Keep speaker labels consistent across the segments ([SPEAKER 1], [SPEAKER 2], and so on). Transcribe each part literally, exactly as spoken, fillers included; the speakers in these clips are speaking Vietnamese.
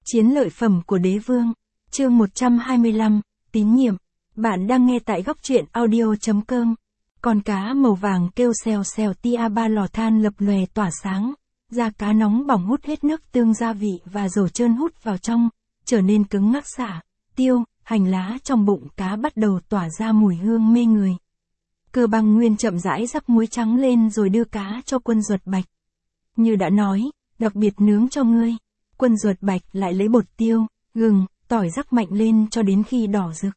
[SPEAKER 1] Chiến lợi phẩm của đế vương. Chương một trăm hai mươi lăm, tín nhiệm. Bạn đang nghe tại góc truyện audio.com. Con cá màu vàng kêu xèo xèo, tia ba lò than lập lòe tỏa sáng. Da cá nóng bỏng hút hết nước tương gia vị và dầu trơn hút vào trong, trở nên cứng ngắc. Sả, tiêu, hành lá trong bụng cá bắt đầu tỏa ra mùi hương mê người. Cơ Băng Nguyên chậm rãi rắc muối trắng lên rồi đưa cá cho Quân Duật Bạch. Như đã nói, đặc biệt nướng cho ngươi. Quân Duật Bạch lại lấy bột tiêu, gừng, tỏi rắc mạnh lên cho đến khi đỏ rực.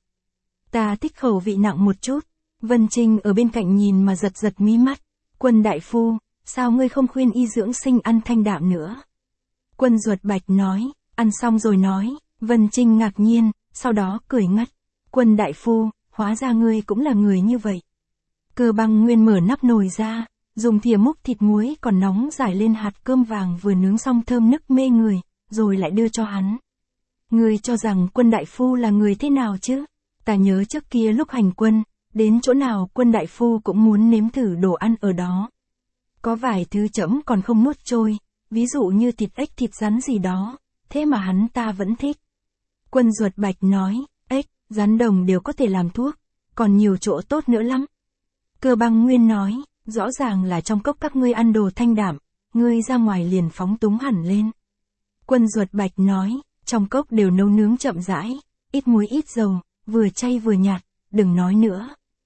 [SPEAKER 1] Ta thích khẩu vị nặng một chút. Vân Trinh ở bên cạnh nhìn mà giật giật mí mắt. Quân đại phu, sao ngươi không khuyên y dưỡng sinh ăn thanh đạm nữa? Quân Duật Bạch nói, ăn xong rồi nói. Vân Trinh ngạc nhiên, sau đó cười ngất. Quân đại phu, hóa ra ngươi cũng là người như vậy. Cơ Băng Nguyên mở nắp nồi ra, dùng thìa múc thịt muối còn nóng rải lên hạt cơm vàng vừa nướng xong thơm nức mê người, rồi lại đưa cho hắn. Ngươi cho rằng Quân đại phu là người thế nào chứ? Ta nhớ trước kia lúc hành quân, đến chỗ nào Quân đại phu cũng muốn nếm thử đồ ăn ở đó. Có vài thứ trẫm còn không nuốt trôi, ví dụ như thịt ếch, thịt rắn gì đó, thế mà hắn ta vẫn thích. Quân Duật Bạch nói, ếch, rắn đồng đều có thể làm thuốc, còn nhiều chỗ tốt nữa lắm. Cơ Băng Nguyên nói, rõ ràng là trong cốc các ngươi ăn đồ thanh đạm, ngươi ra ngoài liền phóng túng hẳn lên. Quân Duật Bạch nói, trong cốc đều nấu nướng chậm rãi, ít muối ít dầu, vừa chay vừa nhạt, đừng nói nữa.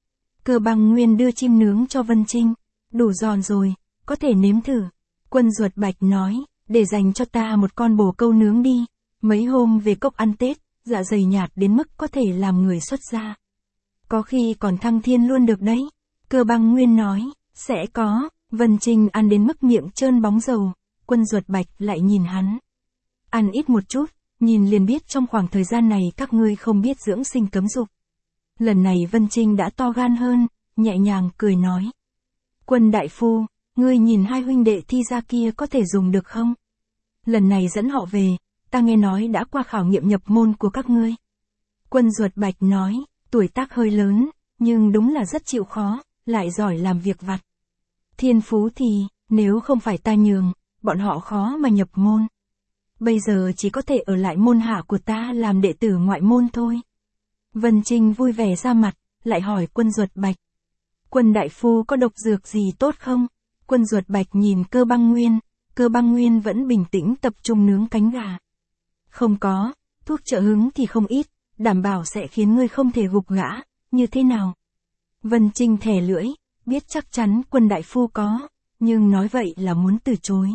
[SPEAKER 1] Cơ Băng Nguyên đưa chim nướng cho Vân Trinh, đủ giòn rồi, có thể nếm thử. Quân Duật Bạch nói, để dành cho ta một con bồ câu nướng đi, mấy hôm về cốc ăn Tết, dạ dày nhạt đến mức có thể làm người xuất gia. Có khi còn thăng thiên luôn được đấy. Cơ Băng Nguyên nói, sẽ có. Vân Trinh ăn đến mức miệng trơn bóng dầu. Quân Duật Bạch lại nhìn hắn. Ăn ít một chút, nhìn liền biết trong khoảng thời gian này các ngươi không biết dưỡng sinh cấm dục. Lần này Vân Trinh đã to gan hơn, nhẹ nhàng cười nói. Quân đại phu, ngươi nhìn hai huynh đệ thi ra kia có thể dùng được không? Lần này dẫn họ về, ta nghe nói đã qua khảo nghiệm nhập môn của các ngươi. Quân Duật Bạch nói, tuổi tác hơi lớn, nhưng đúng là rất chịu khó, lại giỏi làm việc vặt. Thiên phú thì, nếu không phải ta nhường, bọn họ khó mà nhập môn. Bây giờ chỉ có thể ở lại môn hạ của ta làm đệ tử ngoại môn thôi. Vân Trinh vui vẻ ra mặt, lại hỏi Quân Duật Bạch. Quân đại phu có độc dược gì tốt không? Quân Duật Bạch nhìn Cơ Băng Nguyên, Cơ Băng Nguyên vẫn bình tĩnh tập trung nướng cánh gà. Không có, thuốc trợ hứng thì không ít, đảm bảo sẽ khiến ngươi không thể gục ngã, như thế nào? Vân Trinh thè lưỡi, biết chắc chắn Quân đại phu có, nhưng nói vậy là muốn từ chối.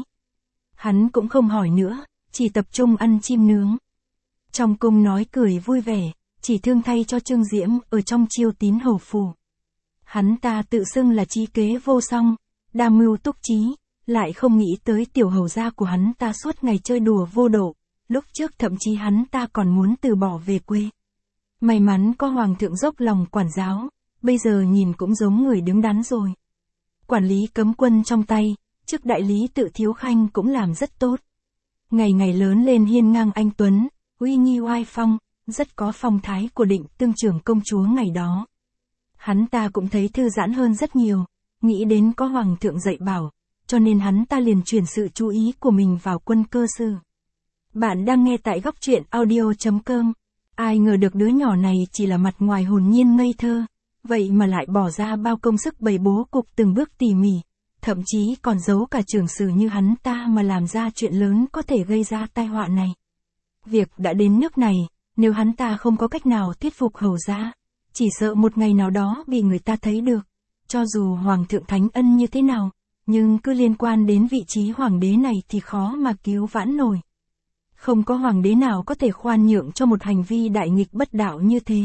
[SPEAKER 1] Hắn cũng không hỏi nữa, chỉ tập trung ăn chim nướng. Trong cung nói cười vui vẻ, chỉ thương thay cho Trương Diễm ở trong Chiêu Tín hầu phủ. Hắn ta tự xưng là trí kế vô song, đa mưu túc trí, lại không nghĩ tới tiểu hầu gia của hắn ta suốt ngày chơi đùa vô độ, lúc trước thậm chí hắn ta còn muốn từ bỏ về quê. May mắn có hoàng thượng dốc lòng quản giáo, bây giờ nhìn cũng giống người đứng đắn rồi. Quản lý cấm quân trong tay, chức đại lý Tự Thiếu Khanh cũng làm rất tốt. Ngày ngày lớn lên hiên ngang anh tuấn, uy nghi oai phong, rất có phong thái của Định Tương trưởng công chúa ngày đó. Hắn ta cũng thấy thư giãn hơn rất nhiều, nghĩ đến có hoàng thượng dạy bảo, cho nên hắn ta liền chuyển sự chú ý của mình vào quân cơ sư. Bạn đang nghe tại góc truyện audio.com. Ai ngờ được đứa nhỏ này chỉ là mặt ngoài hồn nhiên ngây thơ, vậy mà lại bỏ ra bao công sức bày bố cục từng bước tỉ mỉ, thậm chí còn giấu cả trưởng sử như hắn ta mà làm ra chuyện lớn có thể gây ra tai họa này. Việc đã đến nước này, nếu hắn ta không có cách nào thuyết phục hầu gia, chỉ sợ một ngày nào đó bị người ta thấy được, cho dù hoàng thượng thánh ân như thế nào, nhưng cứ liên quan đến vị trí hoàng đế này thì khó mà cứu vãn nổi. Không có hoàng đế nào có thể khoan nhượng cho một hành vi đại nghịch bất đạo như thế.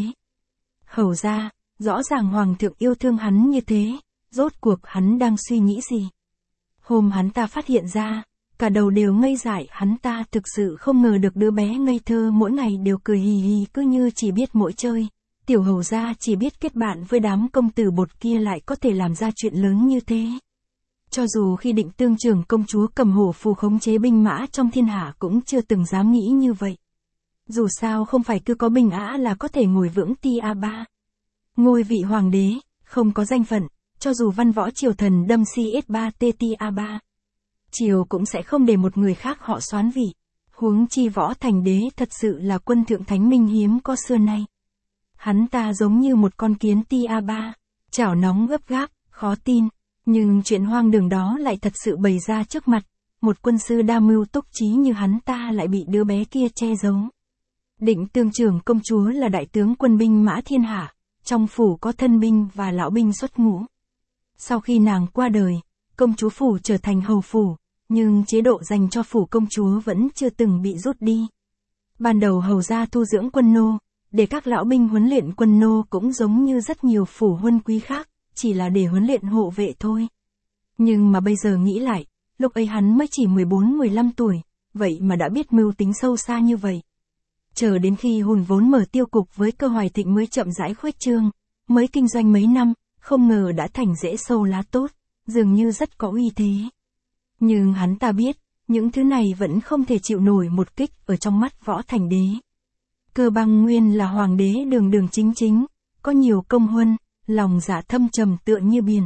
[SPEAKER 1] Hầu gia, rõ ràng hoàng thượng yêu thương hắn như thế, rốt cuộc hắn đang suy nghĩ gì? Hôm hắn ta phát hiện ra, cả đầu đều ngây dại, hắn ta thực sự không ngờ được đứa bé ngây thơ mỗi ngày đều cười hì hì cứ như chỉ biết mỗi chơi. Tiểu hầu gia chỉ biết kết bạn với đám công tử bột kia lại có thể làm ra chuyện lớn như thế. Cho dù khi Định Tương trưởng công chúa cầm hổ phù khống chế binh mã trong thiên hạ cũng chưa từng dám nghĩ như vậy. Dù sao không phải cứ có Bình Ã là có thể ngồi vững tia ba. Ngôi vị hoàng đế, không có danh phận, cho dù văn võ triều thần đâm si s ba t tia ba. Triều cũng sẽ không để một người khác họ soán vị. Huống chi Võ Thành Đế thật sự là quân thượng thánh minh hiếm có xưa nay. Hắn ta giống như một con kiến tia ba, chảo nóng gấp gáp, khó tin, nhưng chuyện hoang đường đó lại thật sự bày ra trước mặt, một quân sư đa mưu túc trí như hắn ta lại bị đứa bé kia che giấu. Định Tương trưởng công chúa là đại tướng quân binh mã thiên hạ, trong phủ có thân binh và lão binh xuất ngũ. Sau khi nàng qua đời, công chúa phủ trở thành hầu phủ, nhưng chế độ dành cho phủ công chúa vẫn chưa từng bị rút đi. Ban đầu hầu gia thu dưỡng quân nô, để các lão binh huấn luyện quân nô cũng giống như rất nhiều phủ huân quý khác, chỉ là để huấn luyện hộ vệ thôi. Nhưng mà bây giờ nghĩ lại, lúc ấy hắn mới chỉ mười bốn mười lăm tuổi, vậy mà đã biết mưu tính sâu xa như vậy. Chờ đến khi hùn vốn mở tiêu cục với Cơ Hoài Thịnh mới chậm rãi khuếch trương, mới kinh doanh mấy năm, không ngờ đã thành rễ sâu lá tốt, dường như rất có uy thế. Nhưng hắn ta biết, những thứ này vẫn không thể chịu nổi một kích ở trong mắt Võ Thành Đế. Cơ Băng Nguyên là hoàng đế đường đường chính chính, có nhiều công huân, lòng dạ thâm trầm tựa như biển.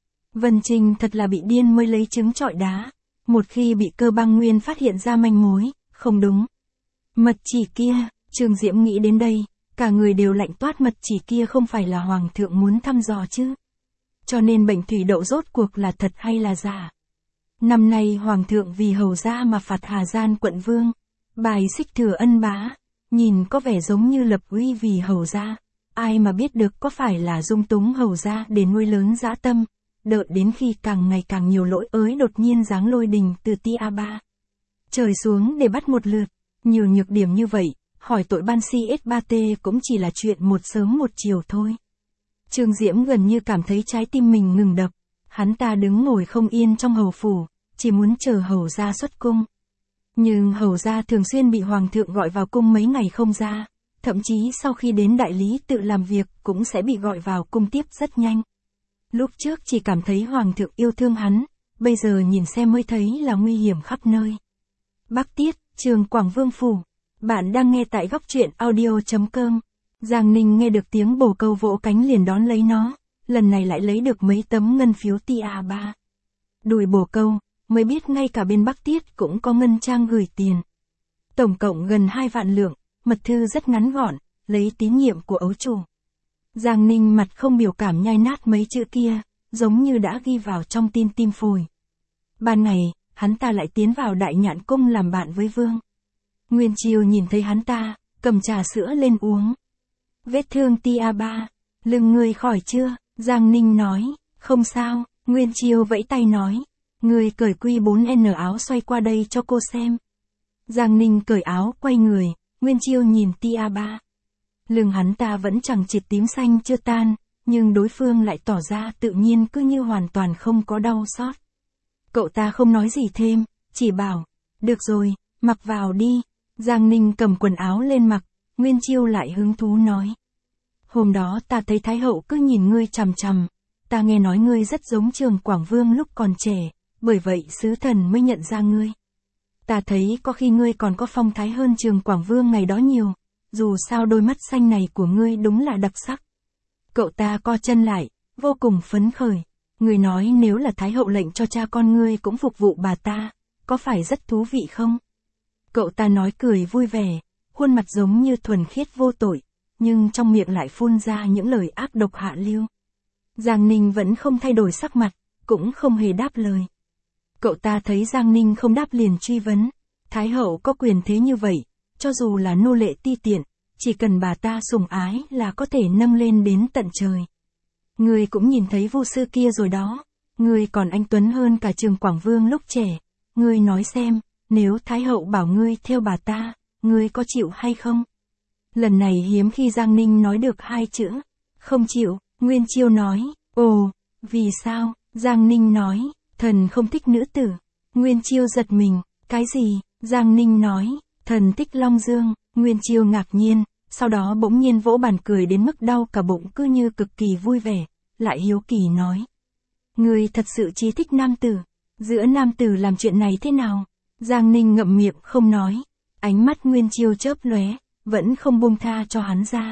[SPEAKER 1] Vân Trinh thật là bị điên mới lấy trứng trọi đá, một khi bị Cơ Băng Nguyên phát hiện ra manh mối, không đúng. Mật chỉ kia, Trương Diễm nghĩ đến đây, cả người đều lạnh toát, mật chỉ kia không phải là hoàng thượng muốn thăm dò chứ. Cho nên bệnh thủy đậu rốt cuộc là thật hay là giả. Năm nay hoàng thượng vì hầu gia mà phạt Hà Gian quận vương, bài xích thừa ân bá, nhìn có vẻ giống như lập uy vì hầu gia, ai mà biết được có phải là dung túng hầu gia để nuôi lớn dã tâm, đợi đến khi càng ngày càng nhiều lỗi ới đột nhiên giáng lôi đình từ tia ba trời xuống để bắt một lượt. Nhiều nhược điểm như vậy, hỏi tội ban si ét ba T cũng chỉ là chuyện một sớm một chiều thôi. Trương Diễm gần như cảm thấy trái tim mình ngừng đập, hắn ta đứng ngồi không yên trong hầu phủ, chỉ muốn chờ hầu gia xuất cung. Nhưng hầu gia thường xuyên bị hoàng thượng gọi vào cung mấy ngày không ra, thậm chí sau khi đến đại lý tự làm việc cũng sẽ bị gọi vào cung tiếp rất nhanh. Lúc trước chỉ cảm thấy hoàng thượng yêu thương hắn, bây giờ nhìn xem mới thấy là nguy hiểm khắp nơi. Bắc Tiết, Trường Quảng Vương Phủ. Bạn đang nghe tại góc truyện audio chấm com. Giang Ninh nghe được tiếng bồ câu vỗ cánh liền đón lấy nó, lần này lại lấy được mấy tấm ngân phiếu tia ba. Đùi bồ câu, mới biết ngay cả bên Bắc Tiết cũng có ngân trang gửi tiền. Tổng cộng gần hai vạn lượng, mật thư rất ngắn gọn, lấy tín nhiệm của ấu chủ. Giang Ninh mặt không biểu cảm nhai nát mấy chữ kia, giống như đã ghi vào trong tim tim phổi. Ban ngày, hắn ta lại tiến vào Đại Nhạn Cung làm bạn với Vương Nguyên Chiêu, nhìn thấy hắn ta, cầm trà sữa lên uống. Vết thương tia ba, lưng ngươi khỏi chưa? Giang Ninh nói, không sao. Nguyên Chiêu vẫy tay nói, ngươi cởi quy bốn N áo xoay qua đây cho cô xem. Giang Ninh cởi áo quay người, Nguyên Chiêu nhìn tia ba. Lưng hắn ta vẫn chẳng chịt tím xanh chưa tan, nhưng đối phương lại tỏ ra tự nhiên cứ như hoàn toàn không có đau xót. Cậu ta không nói gì thêm, chỉ bảo, được rồi, mặc vào đi. Giang Ninh cầm quần áo lên mặc, Nguyên Chiêu lại hứng thú nói. Hôm đó ta thấy Thái hậu cứ nhìn ngươi chằm chằm, ta nghe nói ngươi rất giống Trường Quảng Vương lúc còn trẻ, bởi vậy sứ thần mới nhận ra ngươi. Ta thấy có khi ngươi còn có phong thái hơn Trường Quảng Vương ngày đó nhiều, dù sao đôi mắt xanh này của ngươi đúng là đặc sắc. Cậu ta co chân lại, vô cùng phấn khởi. Ngươi nói nếu là Thái hậu lệnh cho cha con ngươi cũng phục vụ bà ta, có phải rất thú vị không? Cậu ta nói cười vui vẻ, khuôn mặt giống như thuần khiết vô tội, nhưng trong miệng lại phun ra những lời ác độc hạ lưu. Giang Ninh vẫn không thay đổi sắc mặt, cũng không hề đáp lời. Cậu ta thấy Giang Ninh không đáp liền truy vấn, Thái hậu có quyền thế như vậy, cho dù là nô lệ ti tiện, chỉ cần bà ta sủng ái là có thể nâng lên đến tận trời. Ngươi cũng nhìn thấy vô sư kia rồi đó, ngươi còn anh tuấn hơn cả Trường Quảng Vương lúc trẻ, ngươi nói xem, nếu Thái hậu bảo ngươi theo bà ta, ngươi có chịu hay không? Lần này hiếm khi Giang Ninh nói được hai chữ, không chịu. Nguyên Chiêu nói, ồ, vì sao? Giang Ninh nói, thần không thích nữ tử. Nguyên Chiêu giật mình, cái gì? Giang Ninh nói, thần thích Long Dương. Nguyên Chiêu ngạc nhiên, sau đó bỗng nhiên vỗ bàn cười đến mức đau cả bụng, cứ như cực kỳ vui vẻ, lại hiếu kỳ nói. Ngươi thật sự chỉ thích nam tử, giữa nam tử làm chuyện này thế nào? Giang Ninh ngậm miệng không nói, ánh mắt Nguyên Chiêu chớp lóe, vẫn không buông tha cho hắn ra.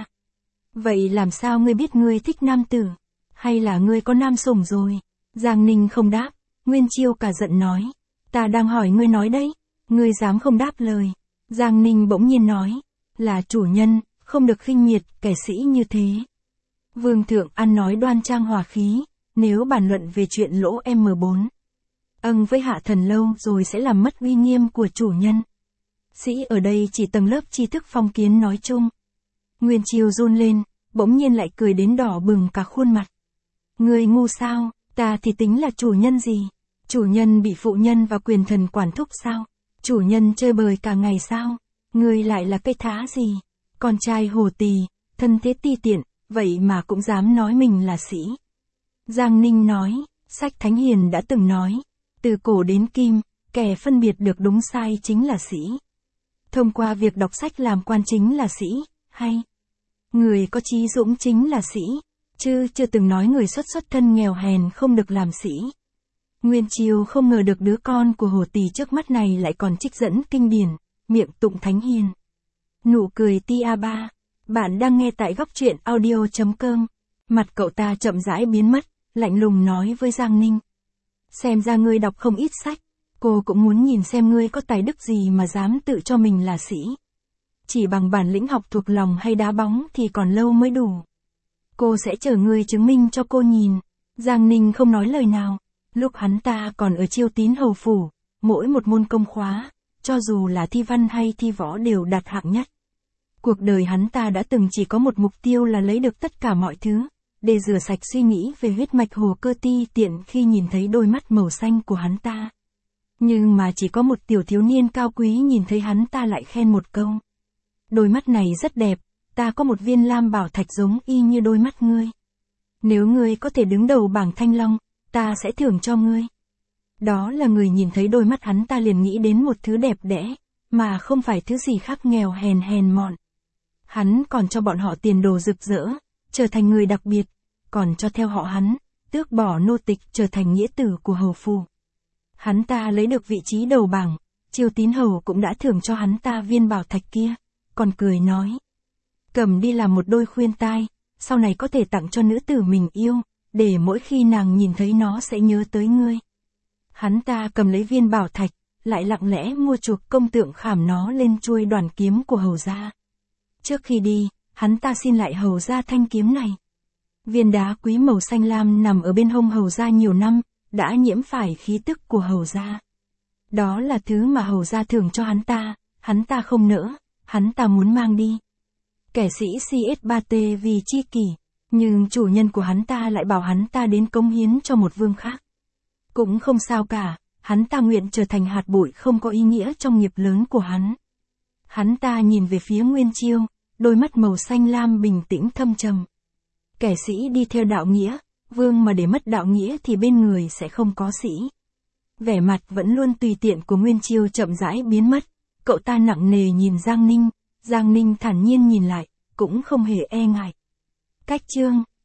[SPEAKER 1] Vậy làm sao ngươi biết ngươi thích nam tử? Hay là ngươi có nam sủng rồi? Giang Ninh không đáp, Nguyên Chiêu cả giận nói. Ta đang hỏi ngươi nói đấy, ngươi dám không đáp lời. Giang Ninh bỗng nhiên nói, là chủ nhân, không được khinh miệt kẻ sĩ như thế. Vương thượng ăn nói đoan trang hòa khí, nếu bàn luận về chuyện lỗ em bốn. Âng với hạ thần lâu rồi sẽ làm mất uy nghiêm của chủ nhân. Sĩ ở đây chỉ tầng lớp tri thức phong kiến nói chung. Nguyên Chiêu run lên, bỗng nhiên lại cười đến đỏ bừng cả khuôn mặt. Người ngu sao, ta thì tính là chủ nhân gì? Chủ nhân bị phụ nhân và quyền thần quản thúc sao? Chủ nhân chơi bời cả ngày sao? Người lại là cây thá gì? Con trai hồ tỳ, thân thế ti tiện, vậy mà cũng dám nói mình là sĩ. Giang Ninh nói, sách Thánh Hiền đã từng nói, từ cổ đến kim, kẻ phân biệt được đúng sai chính là sĩ. Thông qua việc đọc sách làm quan chính là sĩ, hay người có chí dũng chính là sĩ, chứ chưa từng nói người xuất xuất thân nghèo hèn không được làm sĩ. Nguyên Chiêu không ngờ được đứa con của hồ tỳ trước mắt này lại còn trích dẫn kinh điển, miệng tụng Thánh Hiền. Nụ cười tia ba. Bạn đang nghe tại góc truyện audio.com. Mặt cậu ta chậm rãi biến mất, lạnh lùng nói với Giang Ninh. Xem ra ngươi đọc không ít sách, cô cũng muốn nhìn xem ngươi có tài đức gì mà dám tự cho mình là sĩ. Chỉ bằng bản lĩnh học thuộc lòng hay đá bóng thì còn lâu mới đủ. Cô sẽ chờ ngươi chứng minh cho cô nhìn. Giang Ninh không nói lời nào. Lúc hắn ta còn ở Chiêu Tín hầu phủ, mỗi một môn công khóa, cho dù là thi văn hay thi võ đều đạt hạng nhất. Cuộc đời hắn ta đã từng chỉ có một mục tiêu là lấy được tất cả mọi thứ, để rửa sạch suy nghĩ về huyết mạch Hồ Cơ Ti Tiện khi nhìn thấy đôi mắt màu xanh của hắn ta. Nhưng mà chỉ có một tiểu thiếu niên cao quý nhìn thấy hắn ta lại khen một câu. Đôi mắt này rất đẹp, ta có một viên lam bảo thạch giống y như đôi mắt ngươi. Nếu ngươi có thể đứng đầu bảng Thanh Long, ta sẽ thưởng cho ngươi. Đó là người nhìn thấy đôi mắt hắn ta liền nghĩ đến một thứ đẹp đẽ, mà không phải thứ gì khác nghèo hèn hèn mọn. Hắn còn cho bọn họ tiền đồ rực rỡ, trở thành người đặc biệt, còn cho theo họ hắn, tước bỏ nô tịch trở thành nghĩa tử của hầu phủ. Hắn ta lấy được vị trí đầu bảng, Chiêu Tín hầu cũng đã thưởng cho hắn ta viên bảo thạch kia, còn cười nói. Cầm đi làm một đôi khuyên tai, sau này có thể tặng cho nữ tử mình yêu, để mỗi khi nàng nhìn thấy nó sẽ nhớ tới ngươi. Hắn ta cầm lấy viên bảo thạch, lại lặng lẽ mua chuộc công tượng khảm nó lên chuôi đoàn kiếm của hầu gia. Trước khi đi, hắn ta xin lại hầu gia thanh kiếm này. Viên đá quý màu xanh lam nằm ở bên hông hầu gia nhiều năm, đã nhiễm phải khí tức của hầu gia. Đó là thứ mà hầu gia thưởng cho hắn ta, hắn ta không nỡ, hắn ta muốn mang đi. Kẻ sĩ xê ét ba tê vì chi kỷ, nhưng chủ nhân của hắn ta lại bảo hắn ta đến cống hiến cho một vương khác. Cũng không sao cả, hắn ta nguyện trở thành hạt bụi không có ý nghĩa trong nghiệp lớn của hắn. Hắn ta nhìn về phía Nguyên Chiêu, đôi mắt màu xanh lam bình tĩnh thâm trầm. Kẻ sĩ đi theo đạo nghĩa, vương mà để mất đạo nghĩa thì bên người sẽ không có sĩ. Vẻ mặt vẫn luôn tùy tiện của Nguyên Chiêu chậm rãi biến mất, cậu ta nặng nề nhìn Giang Ninh, Giang Ninh thản nhiên nhìn lại, cũng không hề e ngại. Cách chương